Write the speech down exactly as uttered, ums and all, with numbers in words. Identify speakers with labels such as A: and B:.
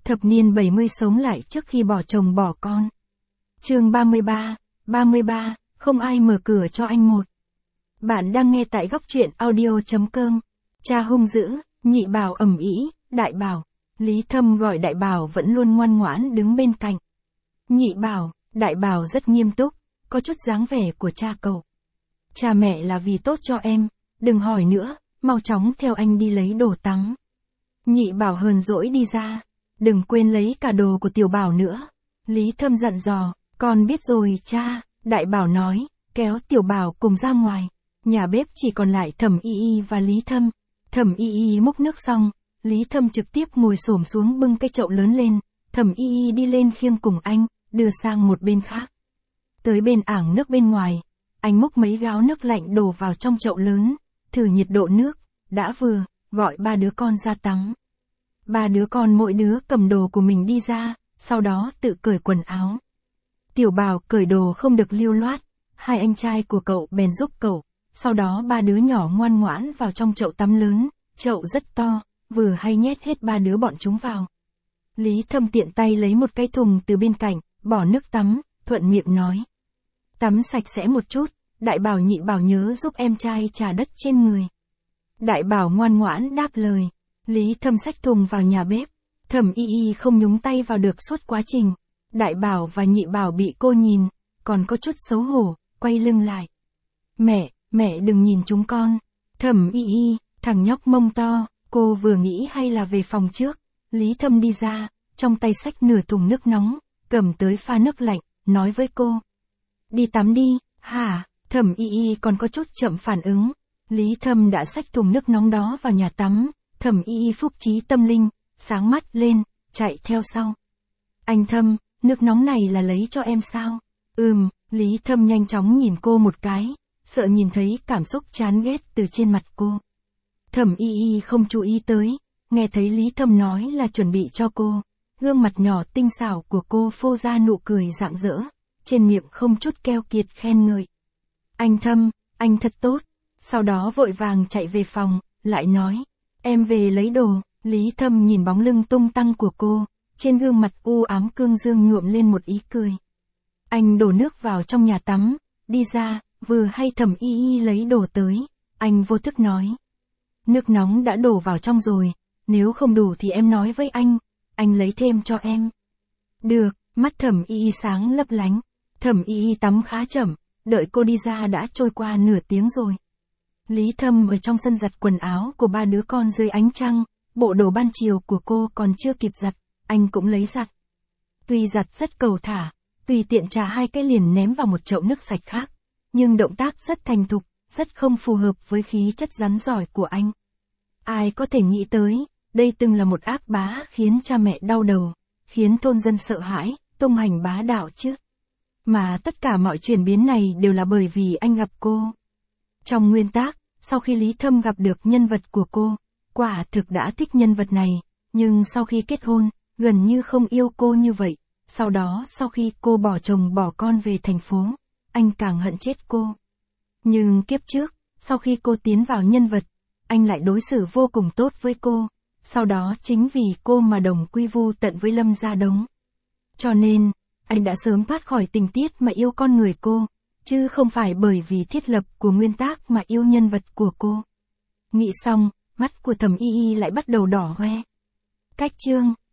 A: thập niên bảy mươi sống lại trước khi bỏ chồng bỏ con. Chương ba mươi ba, ba mươi ba, không ai mở cửa cho anh một. Bạn đang nghe tại góc truyện audio chấm com. Cha hung dữ, nhị bảo ầm ĩ, đại bảo. Lý Thâm gọi đại bảo vẫn luôn ngoan ngoãn đứng bên cạnh. Nhị bảo, đại bảo rất nghiêm túc, có chút dáng vẻ của cha cậu. Cha mẹ là vì tốt cho em, đừng hỏi nữa, mau chóng theo anh đi lấy đồ tắm. Nhị bảo hờn dỗi đi ra, đừng quên lấy cả đồ của tiểu bảo nữa. Lý Thâm dặn dò, con biết rồi cha, đại bảo nói, kéo tiểu bảo cùng ra ngoài. Nhà bếp chỉ còn lại Thẩm Y Y và Lý Thâm. Thẩm Y Y múc nước xong, Lý Thâm trực tiếp ngồi xổm xuống bưng cái chậu lớn lên. Thẩm Y Y đi lên khiêng cùng anh, đưa sang một bên khác. Tới bên ảng nước bên ngoài, anh múc mấy gáo nước lạnh đổ vào trong chậu lớn, thử nhiệt độ nước, đã vừa, gọi ba đứa con ra tắm. Ba đứa con mỗi đứa cầm đồ của mình đi ra, sau đó tự cởi quần áo. Tiểu bảo cởi đồ không được lưu loát, hai anh trai của cậu bèn giúp cậu, sau đó ba đứa nhỏ ngoan ngoãn vào trong chậu tắm lớn, chậu rất to, vừa hay nhét hết ba đứa bọn chúng vào. Lý Thâm tiện tay lấy một cái thùng từ bên cạnh, bỏ nước tắm, thuận miệng nói. Tắm sạch sẽ một chút, đại bảo nhị bảo nhớ giúp em trai chà đất trên người. Đại bảo ngoan ngoãn đáp lời. Lý Thâm xách thùng vào nhà bếp. Thẩm Y Y không nhúng tay vào được suốt quá trình. Đại bảo và nhị bảo bị cô nhìn, còn có chút xấu hổ, quay lưng lại. Mẹ, mẹ đừng nhìn chúng con. Thẩm Y Y, thằng nhóc mông to, cô vừa nghĩ hay là về phòng trước. Lý Thâm đi ra, trong tay xách nửa thùng nước nóng, cầm tới pha nước lạnh, nói với cô. Đi tắm đi, hả? Thẩm Y Y còn có chút chậm phản ứng. Lý Thâm đã xách thùng nước nóng đó vào nhà tắm. Thẩm Y Y phúc trí tâm linh, sáng mắt lên, chạy theo sau. Anh Thâm, nước nóng này là lấy cho em sao? Ừm, Lý Thâm nhanh chóng nhìn cô một cái, sợ nhìn thấy cảm xúc chán ghét từ trên mặt cô. Thẩm Y Y không chú ý tới, nghe thấy Lý Thâm nói là chuẩn bị cho cô. Gương mặt nhỏ tinh xảo của cô phô ra nụ cười rạng rỡ, trên miệng không chút keo kiệt khen ngợi. Anh Thâm, anh thật tốt. Sau đó vội vàng chạy về phòng, lại nói. Em về lấy đồ. Lý Thâm nhìn bóng lưng tung tăng của cô, trên gương mặt u ám cương dương nhuộm lên một ý cười. Anh đổ nước vào trong nhà tắm, đi ra, vừa hay Thẩm Y Y lấy đồ tới, anh vô thức nói. Nước nóng đã đổ vào trong rồi, nếu không đủ thì em nói với anh, anh lấy thêm cho em. Được, mắt Thẩm Y Y sáng lấp lánh. Thẩm Y Y tắm khá chậm, đợi cô đi ra đã trôi qua nửa tiếng rồi. Lý Thâm ở trong sân giặt quần áo của ba đứa con dưới ánh trăng, bộ đồ ban chiều của cô còn chưa kịp giặt, anh cũng lấy giặt. Tuy giặt rất cầu thả, tùy tiện trà hai cái liền ném vào một chậu nước sạch khác, nhưng động tác rất thành thục, rất không phù hợp với khí chất rắn giỏi của anh. Ai có thể nghĩ tới, đây từng là một ác bá khiến cha mẹ đau đầu, khiến thôn dân sợ hãi, tung hành bá đạo chứ. Mà tất cả mọi chuyển biến này đều là bởi vì anh gặp cô. Trong nguyên tác, sau khi Lý Thâm gặp được nhân vật của cô, quả thực đã thích nhân vật này, nhưng sau khi kết hôn, gần như không yêu cô như vậy. Sau đó sau khi cô bỏ chồng bỏ con về thành phố, anh càng hận chết cô. Nhưng kiếp trước, sau khi cô tiến vào nhân vật, anh lại đối xử vô cùng tốt với cô. Sau đó chính vì cô mà đồng quy vu tận với Lâm Gia Đống. Cho nên, anh đã sớm thoát khỏi tình tiết mà yêu con người cô, chứ không phải bởi vì thiết lập của nguyên tác mà yêu nhân vật của cô. Nghĩ xong, mắt của Thẩm Y Y lại bắt đầu đỏ hoe. Cách chương